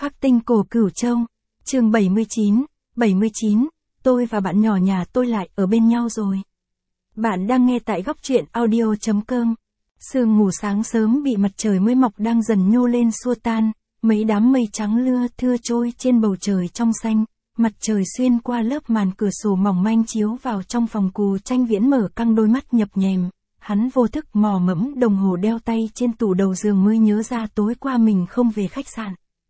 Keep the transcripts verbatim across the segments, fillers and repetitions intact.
Khắc tinh cổ Cửu Châu, chương bảy mươi chín, bảy mươi chín, tôi và bạn nhỏ nhà tôi lại ở bên nhau rồi. Bạn đang nghe tại góc truyện audio chấm com. Sương mù sáng sớm bị mặt trời mới mọc đang dần nhô lên xua tan, mấy đám mây trắng lưa thưa trôi trên bầu trời trong xanh, mặt trời xuyên qua lớp màn cửa sổ mỏng manh chiếu vào trong phòng. Cù Tranh Viễn mở căng đôi mắt nhập nhèm, hắn vô thức mò mẫm đồng hồ đeo tay trên tủ đầu giường mới nhớ ra tối qua mình không về khách sạn.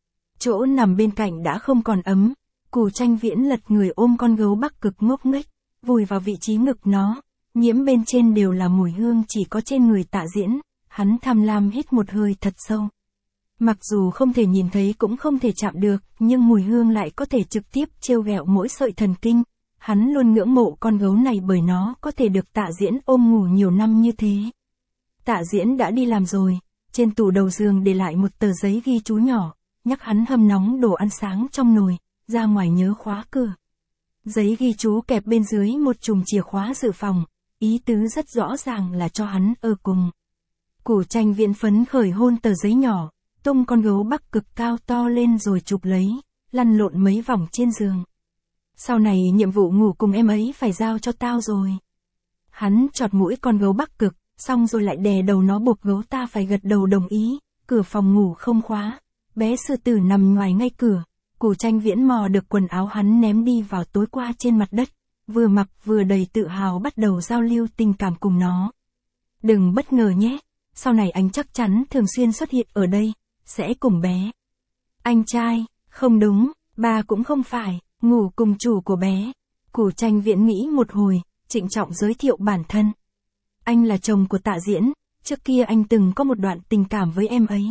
Chỗ nằm bên cạnh đã không còn ấm, Cù Tranh Viễn lật người ôm con gấu Bắc Cực ngốc nghếch, vùi vào vị trí ngực nó, nhiễm bên trên đều là mùi hương chỉ có trên người Tạ Diễn, hắn tham lam hít một hơi thật sâu. Mặc dù không thể nhìn thấy cũng không thể chạm được, nhưng mùi hương lại có thể trực tiếp trêu ghẹo mỗi sợi thần kinh. Hắn luôn ngưỡng mộ con gấu này bởi nó có thể được Tạ Diễn ôm ngủ nhiều năm như thế. Tạ Diễn đã đi làm rồi, trên tủ đầu giường để lại một tờ giấy ghi chú nhỏ, nhắc hắn hâm nóng đồ ăn sáng trong nồi, ra ngoài nhớ khóa cửa. Giấy ghi chú kẹp bên dưới một chùm chìa khóa dự phòng, ý tứ rất rõ ràng là cho hắn ở cùng. Cù Tranh Viễn phấn khởi hôn tờ giấy nhỏ, tung con gấu Bắc Cực cao to lên rồi chụp lấy, lăn lộn mấy vòng trên giường. Sau này nhiệm vụ ngủ cùng em ấy phải giao cho tao rồi. Hắn chọt mũi con gấu Bắc Cực, xong rồi lại đè đầu nó buộc gấu ta phải gật đầu đồng ý. Cửa phòng ngủ không khóa, bé sư tử nằm ngoài ngay cửa. Cù Tranh Viễn mò được quần áo hắn ném đi vào tối qua trên mặt đất, vừa mặc vừa đầy tự hào bắt đầu giao lưu tình cảm cùng nó. Đừng bất ngờ nhé, sau này anh chắc chắn thường xuyên xuất hiện ở đây, sẽ cùng bé. Anh trai, không đúng, ba cũng không phải, ngủ cùng chủ của bé. Cù Tranh Viễn nghĩ một hồi, trịnh trọng giới thiệu bản thân. Anh là chồng của Tạ Diễn, trước kia anh từng có một đoạn tình cảm với em ấy.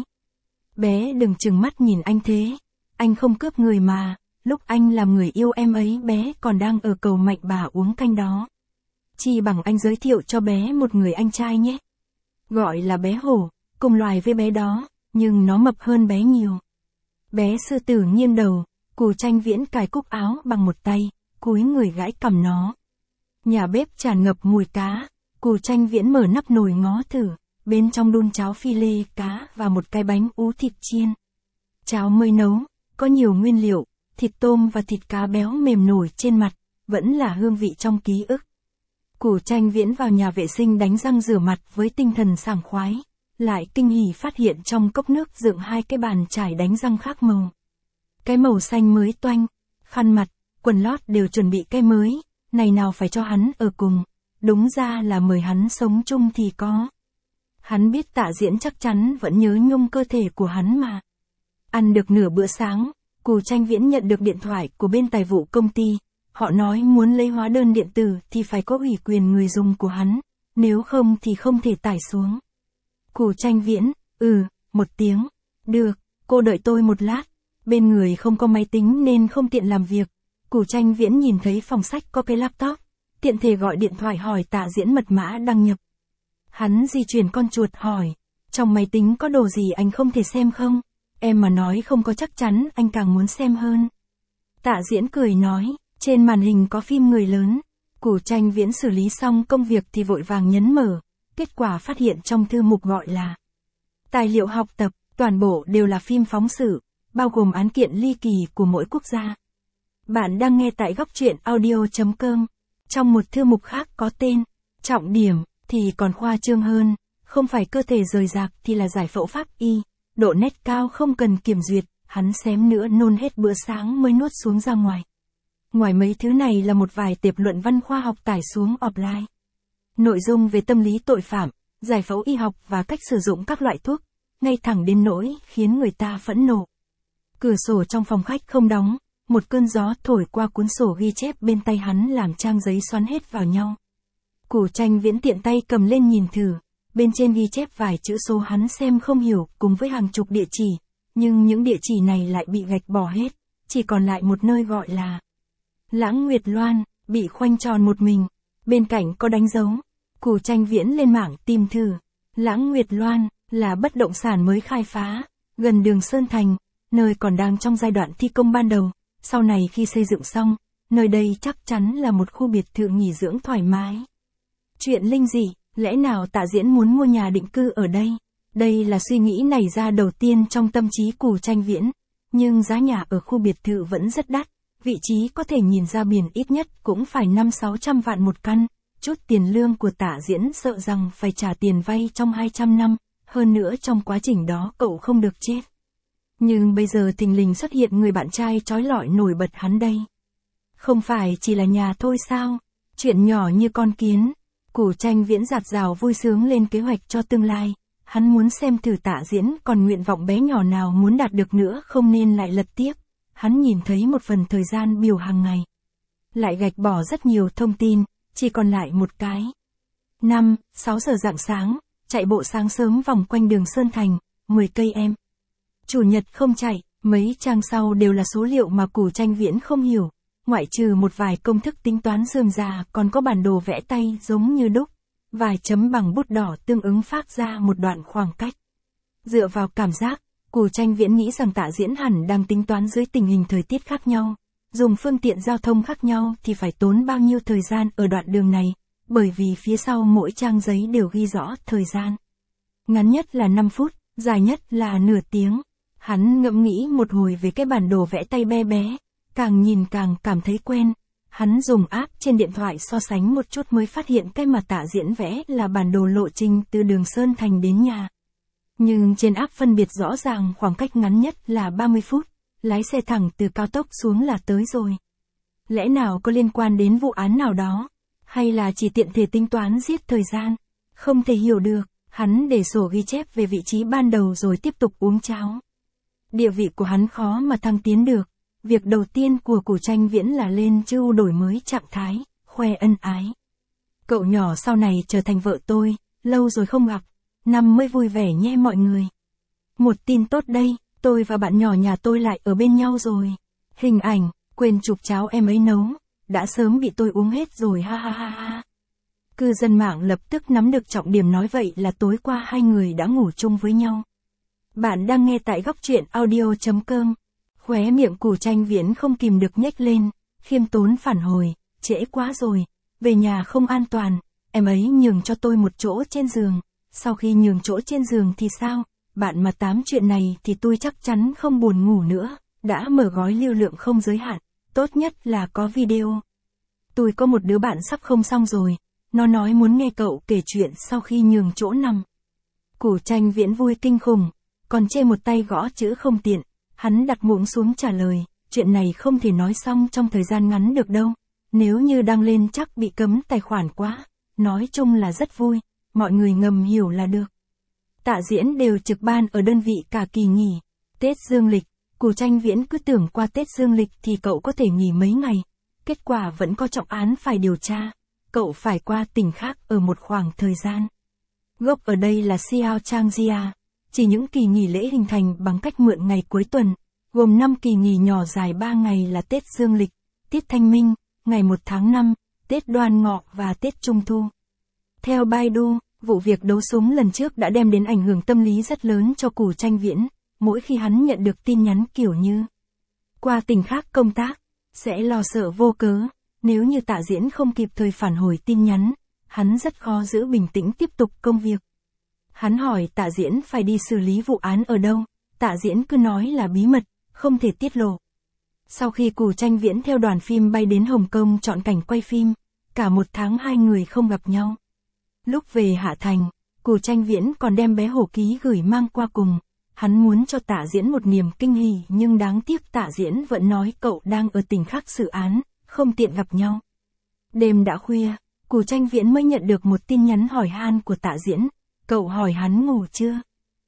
Bé đừng trừng mắt nhìn anh thế, anh không cướp người mà, lúc anh làm người yêu em ấy bé còn đang ở cầu Mạnh Bà uống canh đó. Chi bằng anh giới thiệu cho bé một người anh trai nhé. Gọi là bé hổ, cùng loài với bé đó, nhưng nó mập hơn bé nhiều. Bé sư tử nghiêng đầu, Cù Tranh Viễn cài cúc áo bằng một tay, cúi người gãi cằm nó. Nhà bếp tràn ngập mùi cá, Cù Tranh Viễn mở nắp nồi ngó thử, bên trong đun cháo phi lê cá và một cái bánh ú thịt chiên. Cháo mới nấu, có nhiều nguyên liệu, thịt tôm và thịt cá béo mềm nổi trên mặt, vẫn là hương vị trong ký ức. Cù Tranh Viễn vào nhà vệ sinh đánh răng rửa mặt với tinh thần sảng khoái, lại kinh hỉ phát hiện trong cốc nước dựng hai cái bàn chải đánh răng khác màu. Cái màu xanh mới toanh, khăn mặt, quần lót đều chuẩn bị cái mới, này nào phải cho hắn ở cùng, đúng ra là mời hắn sống chung thì có. Hắn biết Tạ Diễn chắc chắn vẫn nhớ nhung cơ thể của hắn mà. Ăn được nửa bữa sáng, Cù Tranh Viễn nhận được điện thoại của bên tài vụ công ty, họ nói muốn lấy hóa đơn điện tử thì phải có ủy quyền người dùng của hắn, nếu không thì không thể tải xuống. Cù Tranh Viễn, ừ, một tiếng, được, cô đợi tôi một lát, bên người không có máy tính nên không tiện làm việc. Cù Tranh Viễn nhìn thấy phòng sách có cái laptop, tiện thể gọi điện thoại hỏi Tạ Diễn mật mã đăng nhập. Hắn di chuyển con chuột hỏi, trong máy tính có đồ gì anh không thể xem không? Em mà nói không có chắc chắn anh càng muốn xem hơn. Tạ Diễn cười nói, trên màn hình có phim người lớn. Cù Tranh Viễn xử lý xong công việc thì vội vàng nhấn mở, kết quả phát hiện trong thư mục gọi là tài liệu học tập, toàn bộ đều là phim phóng sự, bao gồm án kiện ly kỳ của mỗi quốc gia. Bạn đang nghe tại góc truyện audio chấm com. Trong một thư mục khác có tên, trọng điểm, thì còn khoa trương hơn, không phải cơ thể rời rạc thì là giải phẫu pháp y, độ nét cao không cần kiểm duyệt, hắn xém nữa nôn hết bữa sáng mới nuốt xuống ra ngoài. Ngoài mấy thứ này là một vài tệp luận văn khoa học tải xuống offline. Nội dung về tâm lý tội phạm, giải phẫu y học và cách sử dụng các loại thuốc, ngay thẳng đến nỗi khiến người ta phẫn nộ. Cửa sổ trong phòng khách không đóng, một cơn gió thổi qua cuốn sổ ghi chép bên tay hắn làm trang giấy xoắn hết vào nhau. Cù Tranh Viễn tiện tay cầm lên nhìn thử, bên trên ghi chép vài chữ số hắn xem không hiểu cùng với hàng chục địa chỉ, nhưng những địa chỉ này lại bị gạch bỏ hết, chỉ còn lại một nơi gọi là Lãng Nguyệt Loan, bị khoanh tròn một mình, bên cạnh có đánh dấu. Cù Tranh Viễn lên mạng tìm thử, Lãng Nguyệt Loan là bất động sản mới khai phá, gần đường Sơn Thành, nơi còn đang trong giai đoạn thi công ban đầu, sau này khi xây dựng xong, nơi đây chắc chắn là một khu biệt thự nghỉ dưỡng thoải mái. Chuyện linh dị, lẽ nào Tạ Diễn muốn mua nhà định cư ở đây? Đây là suy nghĩ nảy ra đầu tiên trong tâm trí Cù Tranh Viễn. Nhưng giá nhà ở khu biệt thự vẫn rất đắt, vị trí có thể nhìn ra biển ít nhất cũng phải năm sáu trăm vạn một căn, chút tiền lương của Tạ Diễn sợ rằng phải trả tiền vay trong hai trăm năm, hơn nữa trong quá trình đó cậu không được chết. Nhưng bây giờ thình lình xuất hiện người bạn trai trói lọi nổi bật hắn đây. Không phải chỉ là nhà thôi sao, chuyện nhỏ như con kiến. Củ Tranh Viễn dạt dào vui sướng lên kế hoạch cho tương lai, hắn muốn xem thử Tạ Diễn còn nguyện vọng bé nhỏ nào muốn đạt được nữa không nên lại lật tiếp. Hắn nhìn thấy một phần thời gian biểu hàng ngày. Lại gạch bỏ rất nhiều thông tin, chỉ còn lại một cái. năm, sáu giờ rạng sáng, chạy bộ sáng sớm vòng quanh đường Sơn Thành, mười cây em. Chủ nhật không chạy, mấy trang sau đều là số liệu mà Củ Tranh Viễn không hiểu. Ngoại trừ một vài công thức tính toán rườm rà còn có bản đồ vẽ tay giống như đúc. Vài chấm bằng bút đỏ tương ứng phát ra một đoạn khoảng cách. Dựa vào cảm giác, Củ Tranh Viễn nghĩ rằng Tạ Diễn hẳn đang tính toán dưới tình hình thời tiết khác nhau. Dùng phương tiện giao thông khác nhau thì phải tốn bao nhiêu thời gian ở đoạn đường này, bởi vì phía sau mỗi trang giấy đều ghi rõ thời gian. Ngắn nhất là năm phút, dài nhất là nửa tiếng. Hắn ngẫm nghĩ một hồi về cái bản đồ vẽ tay bé bé, càng nhìn càng cảm thấy quen. Hắn dùng app trên điện thoại so sánh một chút mới phát hiện cái mà Tạ Diễn vẽ là bản đồ lộ trình từ đường Sơn Thành đến nhà. Nhưng trên app phân biệt rõ ràng khoảng cách ngắn nhất là ba mươi phút, lái xe thẳng từ cao tốc xuống là tới rồi. Lẽ nào có liên quan đến vụ án nào đó, hay là chỉ tiện thể tính toán giết thời gian? Không thể hiểu được, hắn để sổ ghi chép về vị trí ban đầu rồi tiếp tục uống cháo. Địa vị của hắn khó mà thăng tiến được. Việc đầu tiên của Củ Tranh Viễn là lên chưu đổi mới trạng thái, khoe ân ái. Cậu nhỏ sau này trở thành vợ tôi, lâu rồi không gặp, năm mới vui vẻ nhé mọi người. Một tin tốt đây, tôi và bạn nhỏ nhà tôi lại ở bên nhau rồi. Hình ảnh, quên chụp cháo em ấy nấu, đã sớm bị tôi uống hết rồi ha ha ha ha. Cư dân mạng lập tức nắm được trọng điểm nói vậy là tối qua hai người đã ngủ chung với nhau. Bạn đang nghe tại góc truyện audio chấm com. Khóe miệng Củ Tranh Viễn không kìm được nhếch lên, khiêm tốn phản hồi, trễ quá rồi, về nhà không an toàn, em ấy nhường cho tôi một chỗ trên giường, sau khi nhường chỗ trên giường thì sao, bạn mà tám chuyện này thì tôi chắc chắn không buồn ngủ nữa, đã mở gói lưu lượng không giới hạn, tốt nhất là có video. Tôi có một đứa bạn sắp không xong rồi, nó nói muốn nghe cậu kể chuyện sau khi nhường chỗ nằm. Củ Tranh Viễn vui kinh khủng, còn chê một tay gõ chữ không tiện. Hắn đặt muỗng xuống trả lời, chuyện này không thể nói xong trong thời gian ngắn được đâu, nếu như đăng lên chắc bị cấm tài khoản quá, nói chung là rất vui, mọi người ngầm hiểu là được. Tạ Diễn đều trực ban ở đơn vị cả kỳ nghỉ, Tết dương lịch, Củ Tranh Viễn cứ tưởng qua Tết dương lịch thì cậu có thể nghỉ mấy ngày, kết quả vẫn có trọng án phải điều tra, cậu phải qua tỉnh khác ở một khoảng thời gian. Gốc ở đây là Xiao Changjia. Chỉ những kỳ nghỉ lễ hình thành bằng cách mượn ngày cuối tuần, gồm năm kỳ nghỉ nhỏ dài ba ngày là Tết Dương lịch, Tết Thanh Minh, ngày một tháng năm, Tết Đoan Ngọ và Tết Trung Thu. Theo Baidu, vụ việc đấu súng lần trước đã đem đến ảnh hưởng tâm lý rất lớn cho Củ Tranh Viễn, mỗi khi hắn nhận được tin nhắn kiểu như qua tỉnh khác công tác, sẽ lo sợ vô cớ, nếu như Tạ Diễn không kịp thời phản hồi tin nhắn, hắn rất khó giữ bình tĩnh tiếp tục công việc. Hắn hỏi Tạ Diễn phải đi xử lý vụ án ở đâu, Tạ Diễn cứ nói là bí mật, không thể tiết lộ. Sau khi Củ Tranh Viễn theo đoàn phim bay đến Hồng Kông chọn cảnh quay phim, cả một tháng hai người không gặp nhau. Lúc về Hạ Thành, Củ Tranh Viễn còn đem bé hổ ký gửi mang qua cùng, hắn muốn cho Tạ Diễn một niềm kinh hỉ nhưng đáng tiếc Tạ Diễn vẫn nói cậu đang ở tỉnh khác xử án, không tiện gặp nhau. Đêm đã khuya, Củ Tranh Viễn mới nhận được một tin nhắn hỏi han của Tạ Diễn. Cậu hỏi hắn ngủ chưa?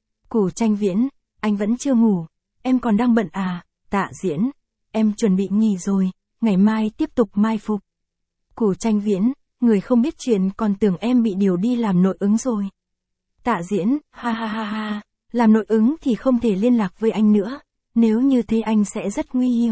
Củ Tranh Viễn, anh vẫn chưa ngủ, em còn đang bận à? Tạ Diễn, em chuẩn bị nghỉ rồi, ngày mai tiếp tục mai phục. Củ Tranh Viễn, người không biết chuyện còn tưởng em bị điều đi làm nội ứng rồi. Tạ Diễn, ha ha ha ha, làm nội ứng thì không thể liên lạc với anh nữa, nếu như thế anh sẽ rất nguy hiểm.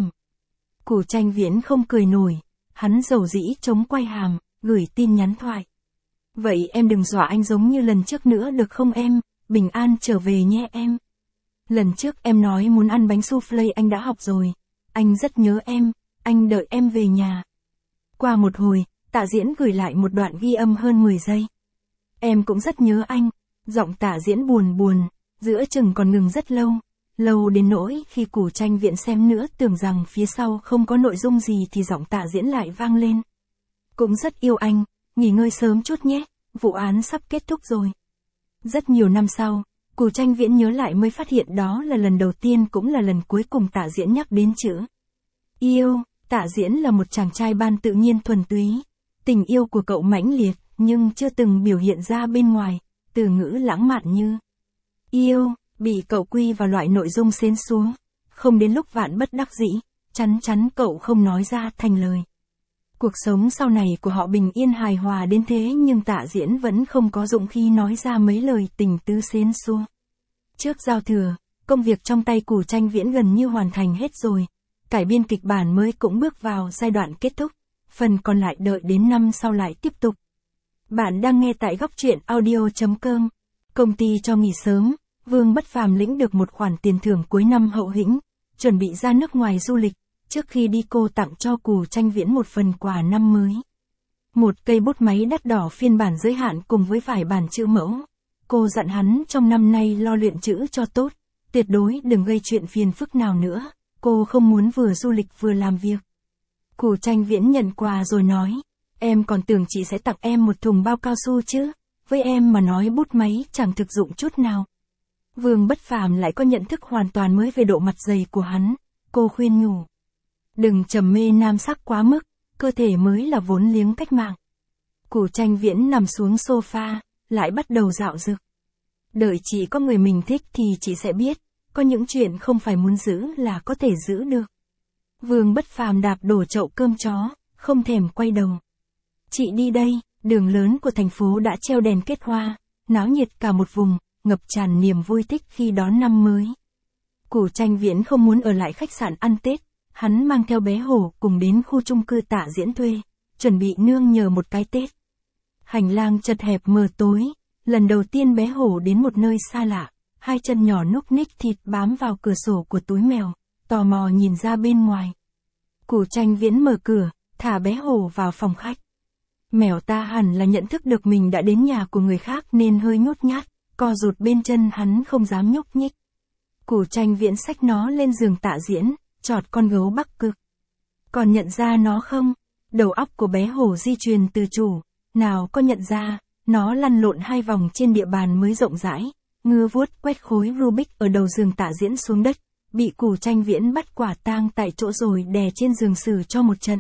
Củ Tranh Viễn không cười nổi, hắn dầu dĩ chống quay hàm, gửi tin nhắn thoại. Vậy em đừng dọa anh giống như lần trước nữa được không em, bình an trở về nhé em. Lần trước em nói muốn ăn bánh soufflé anh đã học rồi, anh rất nhớ em, anh đợi em về nhà. Qua một hồi, Tạ Diễn gửi lại một đoạn ghi âm hơn mười giây. Em cũng rất nhớ anh, giọng Tạ Diễn buồn buồn, giữa chừng còn ngừng rất lâu. lâu đến nỗi khi Cù Tranh Viễn xem nữa tưởng rằng phía sau không có nội dung gì thì giọng Tạ Diễn lại vang lên. Cũng rất yêu anh, nghỉ ngơi sớm chút nhé, vụ án sắp kết thúc rồi. Rất nhiều năm sau, Cù Tranh Viễn nhớ lại mới phát hiện đó là lần đầu tiên cũng là lần cuối cùng Tạ Diễn nhắc đến chữ yêu. Tạ Diễn là một chàng trai ban tự nhiên thuần túy. Tình yêu của cậu mãnh liệt, nhưng chưa từng biểu hiện ra bên ngoài, từ ngữ lãng mạn như yêu, bị cậu quy vào loại nội dung xến xúa. Không đến lúc vạn bất đắc dĩ, chắn chắn cậu không nói ra thành lời. Cuộc sống sau này của họ bình yên hài hòa đến thế nhưng Tạ Diễn vẫn không có dũng khí nói ra mấy lời tình tứ xến xúa. Trước giao thừa, công việc trong tay Cù Tranh Viễn gần như hoàn thành hết rồi. Cải biên kịch bản mới cũng bước vào giai đoạn kết thúc. Phần còn lại đợi đến năm sau lại tiếp tục. Bạn đang nghe tại góc truyện audio chấm com. Công ty cho nghỉ sớm, Vương Bất Phàm lĩnh được một khoản tiền thưởng cuối năm hậu hĩnh, chuẩn bị ra nước ngoài du lịch. Trước khi đi cô tặng cho Cù Tranh Viễn một phần quà năm mới. Một cây bút máy đắt đỏ phiên bản giới hạn cùng với vài bản chữ mẫu. Cô dặn hắn trong năm nay lo luyện chữ cho tốt, tuyệt đối đừng gây chuyện phiền phức nào nữa, cô không muốn vừa du lịch vừa làm việc. Cù Tranh Viễn nhận quà rồi nói, em còn tưởng chị sẽ tặng em một thùng bao cao su chứ, với em mà nói bút máy chẳng thực dụng chút nào. Vương Bất Phàm lại có nhận thức hoàn toàn mới về độ mặt dày của hắn, cô khuyên nhủ. Đừng trầm mê nam sắc quá mức, cơ thể mới là vốn liếng cách mạng. Cù Tranh Viễn nằm xuống sofa, lại bắt đầu dạo dực. Đợi chị có người mình thích thì chị sẽ biết, có những chuyện không phải muốn giữ là có thể giữ được. Vương Bất Phàm đạp đổ chậu cơm chó, không thèm quay đầu. Chị đi đây, đường lớn của thành phố đã treo đèn kết hoa, náo nhiệt cả một vùng, ngập tràn niềm vui thích khi đón năm mới. Cù Tranh Viễn không muốn ở lại khách sạn ăn Tết, hắn mang theo bé Hổ cùng đến khu chung cư Tạ Diễn thuê, chuẩn bị nương nhờ một cái Tết. Hành lang chật hẹp mờ tối, lần đầu tiên bé Hổ đến một nơi xa lạ, hai chân nhỏ núc ních thịt bám vào cửa sổ của túi mèo, tò mò nhìn ra bên ngoài. Cù Tranh Viễn mở cửa, thả bé Hổ vào phòng khách. Mèo ta hẳn là nhận thức được mình đã đến nhà của người khác nên hơi nhút nhát, co rụt bên chân hắn không dám nhúc nhích. Cù Tranh Viễn xách nó lên giường Tạ Diễn, chọt con gấu Bắc Cực. Còn nhận ra nó không? Đầu óc của bé Hổ di truyền từ chủ, nào có nhận ra, nó lăn lộn hai vòng trên địa bàn mới rộng rãi, ngưa vuốt quét khối Rubik ở đầu giường Tạ Diễn xuống đất, bị Cù Tranh Viễn bắt quả tang tại chỗ rồi đè trên giường xử cho một trận.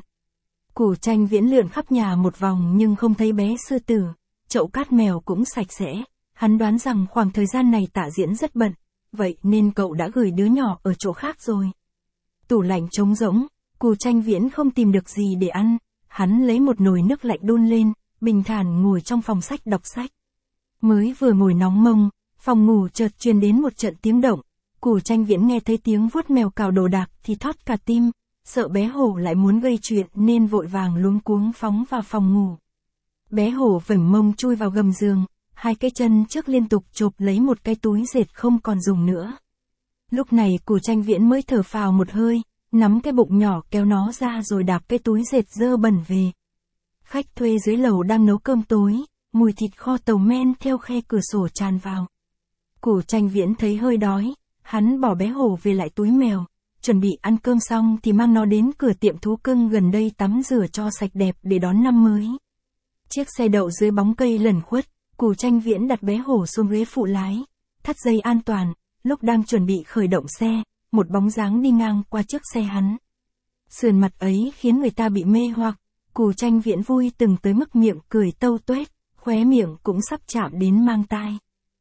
Cù Tranh Viễn lượn khắp nhà một vòng nhưng không thấy bé sư tử, chậu cát mèo cũng sạch sẽ, hắn đoán rằng khoảng thời gian này Tạ Diễn rất bận, vậy nên cậu đã gửi đứa nhỏ ở chỗ khác rồi. Tủ lạnh trống rỗng, Cù Tranh Viễn không tìm được gì để ăn, hắn lấy một nồi nước lạnh đun lên, bình thản ngồi trong phòng sách đọc sách. Mới vừa ngồi nóng mông, phòng ngủ chợt truyền đến một trận tiếng động, Cù Tranh Viễn nghe thấy tiếng vuốt mèo cào đồ đạc thì thót cả tim, sợ bé Hổ lại muốn gây chuyện nên vội vàng luống cuống phóng vào phòng ngủ. Bé Hổ vểnh mông chui vào gầm giường, hai cái chân trước liên tục chộp lấy một cái túi dệt không còn dùng nữa. Lúc này Cù Tranh Viễn mới thở phào một hơi, nắm cái bụng nhỏ kéo nó ra rồi đạp cái túi dệt dơ bẩn về. Khách thuê dưới lầu đang nấu cơm tối, mùi thịt kho tàu men theo khe cửa sổ tràn vào. Cù Tranh Viễn thấy hơi đói, hắn bỏ bé Hổ về lại túi mèo, chuẩn bị ăn cơm xong thì mang nó đến cửa tiệm thú cưng gần đây tắm rửa cho sạch đẹp để đón năm mới. Chiếc xe đậu dưới bóng cây lẩn khuất, Cù Tranh Viễn đặt bé Hổ xuống ghế phụ lái, thắt dây an toàn, lúc đang chuẩn bị khởi động xe, một bóng dáng đi ngang qua trước xe hắn. Sườn mặt ấy khiến người ta bị mê hoặc, Cù Tranh Viễn vui từng tới mức miệng cười tâu tuét, khóe miệng cũng sắp chạm đến mang tai.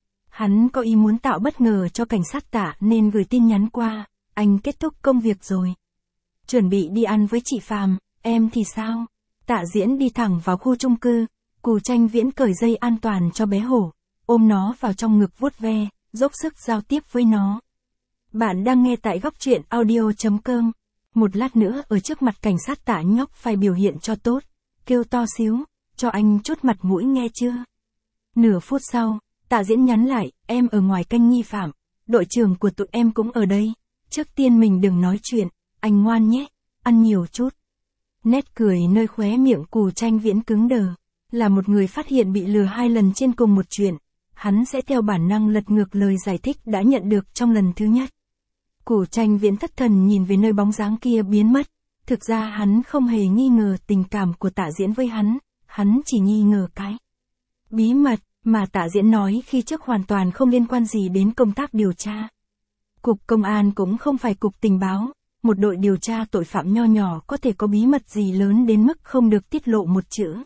Hắn có ý muốn tạo bất ngờ cho cảnh sát Tạ nên gửi tin nhắn qua, anh kết thúc công việc rồi. Chuẩn bị đi ăn với chị Phàm, em thì sao? Tạ Diễn đi thẳng vào khu chung cư, Cù Tranh Viễn cởi dây an toàn cho bé Hổ, ôm nó vào trong ngực vuốt ve, dốc sức giao tiếp với nó. Bạn đang nghe tại góc truyện audio chấm com. Một lát nữa ở trước mặt cảnh sát Tạ nhóc phải biểu hiện cho tốt, kêu to xíu, cho anh chút mặt mũi nghe chưa? Nửa phút sau, Tạ Diễn nhắn lại, em ở ngoài canh nghi phạm, đội trưởng của tụi em cũng ở đây, trước tiên mình đừng nói chuyện, anh ngoan nhé, ăn nhiều chút. Nét cười nơi khóe miệng Cù Tranh Viễn cứng đờ, là một người phát hiện bị lừa hai lần trên cùng một chuyện, hắn sẽ theo bản năng lật ngược lời giải thích đã nhận được trong lần thứ nhất. Củ Tranh Viễn thất thần nhìn về nơi bóng dáng kia biến mất. Thực ra hắn không hề nghi ngờ tình cảm của Tạ Diễn với hắn, hắn chỉ nghi ngờ cái bí mật mà Tạ Diễn nói khi trước hoàn toàn không liên quan gì đến công tác điều tra. Cục công an cũng không phải cục tình báo, một đội điều tra tội phạm nho nhỏ có thể có bí mật gì lớn đến mức không được tiết lộ một chữ.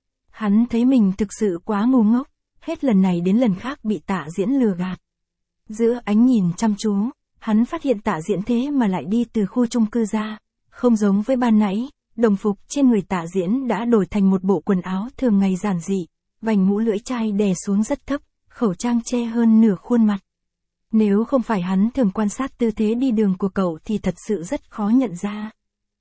Hắn thấy mình thực sự quá ngu ngốc, hết lần này đến lần khác bị Tạ Diễn lừa gạt. Giữa ánh nhìn chăm chú, hắn phát hiện Tạ Diễn thế mà lại đi từ khu chung cư ra, không giống với ban nãy, đồng phục trên người Tạ Diễn đã đổi thành một bộ quần áo thường ngày giản dị, vành mũ lưỡi chai đè xuống rất thấp, khẩu trang che hơn nửa khuôn mặt. Nếu không phải hắn thường quan sát tư thế đi đường của cậu thì thật sự rất khó nhận ra.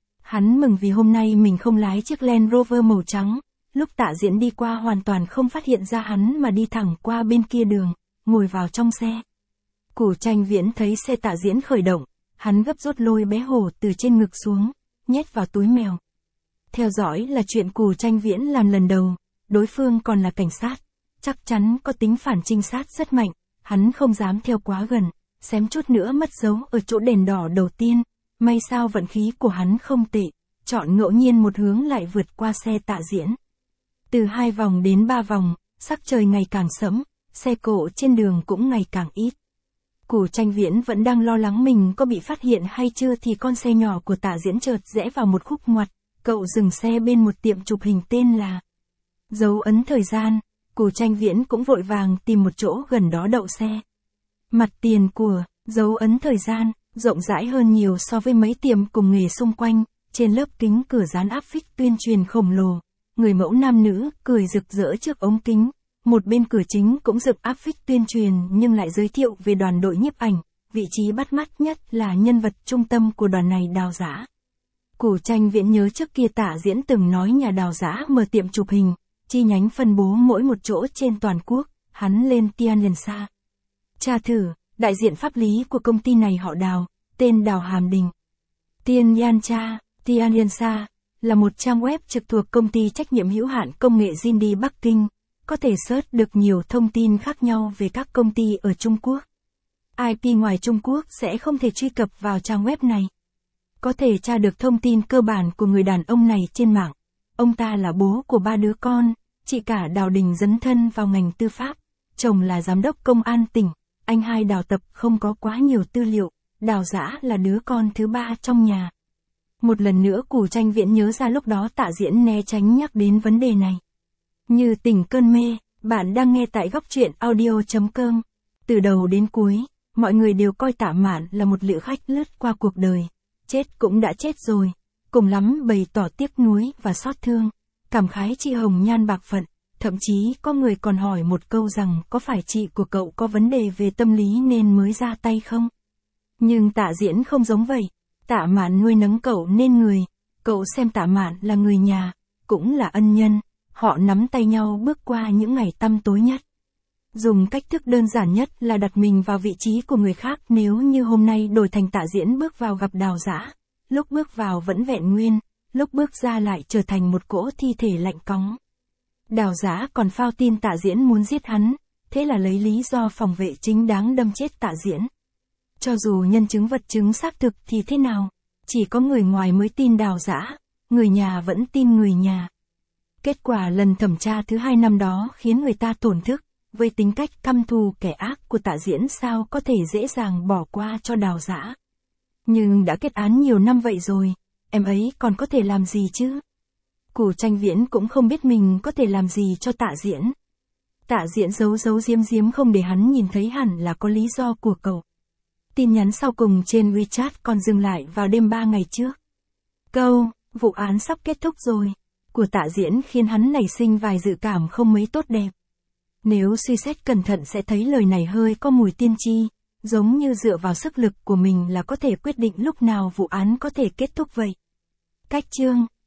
Hắn mừng vì hôm nay mình không lái chiếc Land Rover màu trắng, lúc Tạ Diễn đi qua hoàn toàn không phát hiện ra hắn mà đi thẳng qua bên kia đường, ngồi vào trong xe. Củ Tranh Viễn thấy xe Tạ Diễn khởi động, hắn gấp rút lôi bé hổ từ trên ngực xuống, nhét vào túi mèo. Theo dõi là chuyện Củ Tranh Viễn làm lần đầu, đối phương còn là cảnh sát, chắc chắn có tính phản trinh sát rất mạnh, hắn không dám theo quá gần, xém chút nữa mất dấu ở chỗ đèn đỏ đầu tiên, may sao vận khí của hắn không tệ, chọn ngẫu nhiên một hướng lại vượt qua xe Tạ Diễn. Từ hai vòng đến ba vòng, sắc trời ngày càng sẫm, xe cộ trên đường cũng ngày càng ít. Củ Tranh Viễn vẫn đang lo lắng mình có bị phát hiện hay chưa thì con xe nhỏ của Tạ Diễn chợt rẽ vào một khúc ngoặt, cậu dừng xe bên một tiệm chụp hình tên là Dấu Ấn Thời Gian. Củ Tranh Viễn cũng vội vàng tìm một chỗ gần đó đậu xe. Mặt tiền của Dấu Ấn Thời Gian rộng rãi hơn nhiều so với mấy tiệm cùng nghề xung quanh, trên lớp kính cửa dán áp phích tuyên truyền khổng lồ, người mẫu nam nữ cười rực rỡ trước ống kính. Một bên cửa chính cũng rực áp phích tuyên truyền nhưng lại giới thiệu về đoàn đội nhiếp ảnh, vị trí bắt mắt nhất là nhân vật trung tâm của đoàn này Đào Giã. Củ Tranh Viễn nhớ trước kia Tạ Diễn từng nói nhà Đào Giã mở tiệm chụp hình, chi nhánh phân bố mỗi một chỗ trên toàn quốc, hắn lên Tian Liền Sa. Tra thử, đại diện pháp lý của công ty này họ Đào, tên Đào Hàm Đình. Tiên Yan Cha, Tian Liền Sa, là một trang web trực thuộc công ty trách nhiệm hữu hạn công nghệ Jindy Bắc Kinh, có thể search được nhiều thông tin khác nhau về các công ty ở Trung Quốc. i pê ngoài Trung Quốc sẽ không thể truy cập vào trang web này. Có thể tra được thông tin cơ bản của người đàn ông này trên mạng. Ông ta là bố của ba đứa con, chị cả Đào Đình dấn thân vào ngành tư pháp, chồng là giám đốc công an tỉnh, anh hai Đào Tập không có quá nhiều tư liệu, Đào Giã là đứa con thứ ba trong nhà. Một lần nữa Củ Tranh Viễn nhớ ra lúc đó Tạ Diễn né tránh nhắc đến vấn đề này. Như tỉnh cơn mê, bạn đang nghe tại góc truyện audio chấm com. Từ đầu đến cuối, mọi người đều coi Tạ Mạn là một lữ khách lướt qua cuộc đời. Chết cũng đã chết rồi, cùng lắm bày tỏ tiếc nuối và xót thương, cảm khái chị hồng nhan bạc phận, thậm chí có người còn hỏi một câu rằng có phải chị của cậu có vấn đề về tâm lý nên mới ra tay không? Nhưng Tạ Diễn không giống vậy, Tạ Mạn nuôi nấng cậu nên người, cậu xem Tạ Mạn là người nhà, cũng là ân nhân, họ nắm tay nhau bước qua những ngày tăm tối nhất. Dùng cách thức đơn giản nhất là đặt mình vào vị trí của người khác, nếu như hôm nay đổi thành Tạ Diễn bước vào gặp Đào Giã, lúc bước vào vẫn vẹn nguyên, lúc bước ra lại trở thành một cỗ thi thể lạnh cóng. Đào Giã còn phao tin Tạ Diễn muốn giết hắn, thế là lấy lý do phòng vệ chính đáng đâm chết Tạ Diễn. Cho dù nhân chứng vật chứng xác thực thì thế nào, chỉ có người ngoài mới tin Đào Giã, người nhà vẫn tin người nhà. Kết quả lần thẩm tra thứ hai năm đó khiến người ta tổn thức, với tính cách căm thù kẻ ác của Tạ Diễn sao có thể dễ dàng bỏ qua cho Đào Giã. Nhưng đã kết án nhiều năm vậy rồi, em ấy còn có thể làm gì chứ? Củ Tranh Viễn cũng không biết mình có thể làm gì cho Tạ Diễn. Tạ Diễn giấu giấu giếm giếm không để hắn nhìn thấy hẳn là có lý do của cậu. Tin nhắn sau cùng trên WeChat còn dừng lại vào đêm ba ngày trước. Câu, vụ án sắp kết thúc rồi, của Tạ Diễn khiến hắn nảy sinh vài dự cảm không mấy tốt đẹp. Nếu suy xét cẩn thận sẽ thấy lời này hơi có mùi tiên tri, giống như dựa vào sức lực của mình là có thể quyết định lúc nào vụ án có thể kết thúc vậy. Cách chương